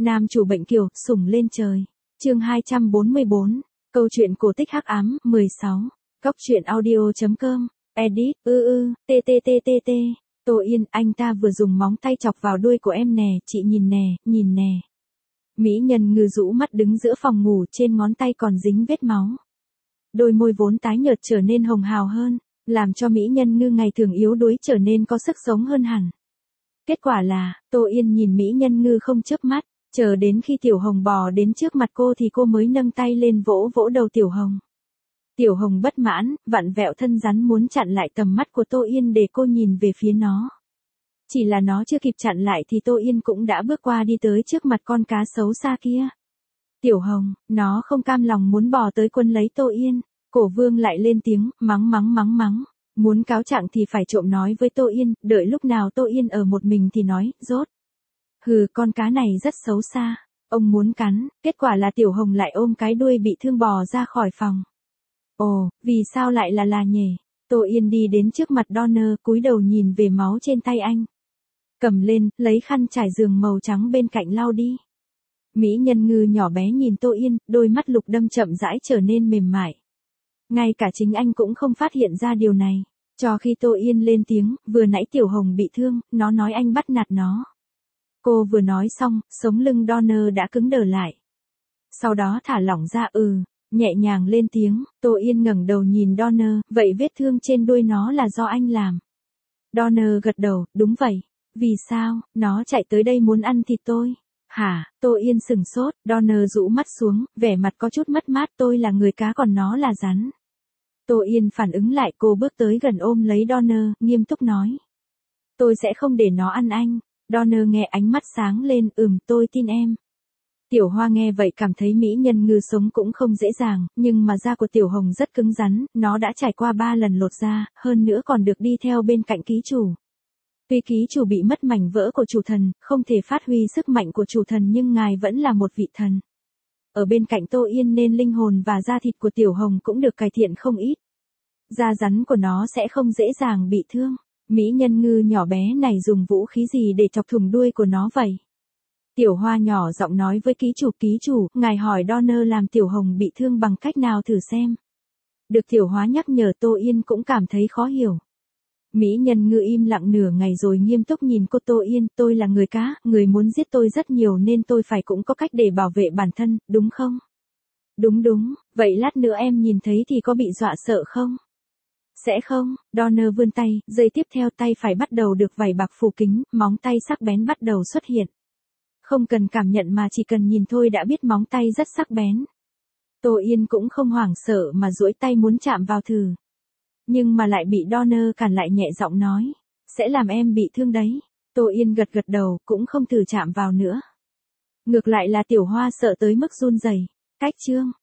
Nam chủ bệnh kiều, sủng lên trời. Chương 244. Câu chuyện cổ tích hắc ám, 16. Cóc truyện audio.com. Edit, TTTTT. Tô Yên, anh ta vừa dùng móng tay chọc vào đuôi của em nè, chị nhìn nè. Mỹ nhân ngư rũ mắt đứng giữa phòng ngủ, trên ngón tay còn dính vết máu. Đôi môi vốn tái nhợt trở nên hồng hào hơn, làm cho Mỹ nhân ngư ngày thường yếu đuối trở nên có sức sống hơn hẳn. Kết quả là, Tô Yên nhìn Mỹ nhân ngư không chớp mắt, chờ đến khi Tiểu Hồng bò đến trước mặt cô thì cô mới nâng tay lên vỗ vỗ đầu Tiểu Hồng. Tiểu Hồng bất mãn, vặn vẹo thân rắn muốn chặn lại tầm mắt của Tô Yên để cô nhìn về phía nó. Chỉ là nó chưa kịp chặn lại thì Tô Yên cũng đã bước qua đi tới trước mặt con cá xấu xa kia. Tiểu Hồng, nó không cam lòng muốn bò tới quấn lấy Tô Yên. Cổ Vương lại lên tiếng, mắng. Muốn cáo trạng thì phải trộm nói với Tô Yên, đợi lúc nào Tô Yên ở một mình thì nói, rốt. Hừ, con cá này rất xấu xa. Ông muốn cắn, kết quả là Tiểu Hồng lại ôm cái đuôi bị thương bò ra khỏi phòng. Ồ, vì sao lại là nhỉ? Tô Yên đi đến trước mặt Donner, cúi đầu nhìn về máu trên tay anh. Cầm lên, lấy khăn trải giường màu trắng bên cạnh lau đi. Mỹ nhân ngư nhỏ bé nhìn Tô Yên, đôi mắt lục đâm chậm rãi trở nên mềm mại. Ngay cả chính anh cũng không phát hiện ra điều này. Cho khi Tô Yên lên tiếng, vừa nãy Tiểu Hồng bị thương, nó nói anh bắt nạt nó. Cô vừa nói xong, sống lưng Donner đã cứng đờ lại. Sau đó thả lỏng ra nhẹ nhàng lên tiếng, Tô Yên ngẩng đầu nhìn Donner, vậy vết thương trên đuôi nó là do anh làm. Donner gật đầu, đúng vậy. Vì sao, nó chạy tới đây muốn ăn thịt tôi. Hả, Tô Yên sừng sốt, Donner rũ mắt xuống, vẻ mặt có chút mất mát, tôi là người cá còn nó là rắn. Tô Yên phản ứng lại, cô bước tới gần ôm lấy Donner, nghiêm túc nói. Tôi sẽ không để nó ăn anh. Donner nghe ánh mắt sáng lên, tôi tin em. Tiểu Hoa nghe vậy cảm thấy Mỹ nhân ngư sống cũng không dễ dàng, nhưng mà da của Tiểu Hồng rất cứng rắn, nó đã trải qua 3 lần lột da, hơn nữa còn được đi theo bên cạnh ký chủ. Tuy ký chủ bị mất mảnh vỡ của chủ thần, không thể phát huy sức mạnh của chủ thần nhưng ngài vẫn là một vị thần. Ở bên cạnh Tô Yên nên linh hồn và da thịt của Tiểu Hồng cũng được cải thiện không ít. Da rắn của nó sẽ không dễ dàng bị thương. Mỹ nhân ngư nhỏ bé này dùng vũ khí gì để chọc thủng đuôi của nó vậy? Tiểu Hoa nhỏ giọng nói với ký chủ, ngài hỏi Donner làm Tiểu Hồng bị thương bằng cách nào thử xem. Được Tiểu Hoa nhắc nhở, Tô Yên cũng cảm thấy khó hiểu. Mỹ nhân ngư im lặng nửa ngày rồi nghiêm túc nhìn cô. Tô Yên, tôi là người cá, người muốn giết tôi rất nhiều nên tôi phải cũng có cách để bảo vệ bản thân, đúng không? Đúng, vậy lát nữa em nhìn thấy thì có bị dọa sợ không? Sẽ không, Donner vươn tay, giây tiếp theo tay phải bắt đầu được vảy bạc phủ kính, móng tay sắc bén bắt đầu xuất hiện. Không cần cảm nhận mà chỉ cần nhìn thôi đã biết móng tay rất sắc bén. Tô Yên cũng không hoảng sợ mà duỗi tay muốn chạm vào thử. Nhưng mà lại bị Donner cản lại, nhẹ giọng nói. Sẽ làm em bị thương đấy. Tô Yên gật đầu, cũng không thử chạm vào nữa. Ngược lại là Tiểu Hoa sợ tới mức run rẩy. Cách chương.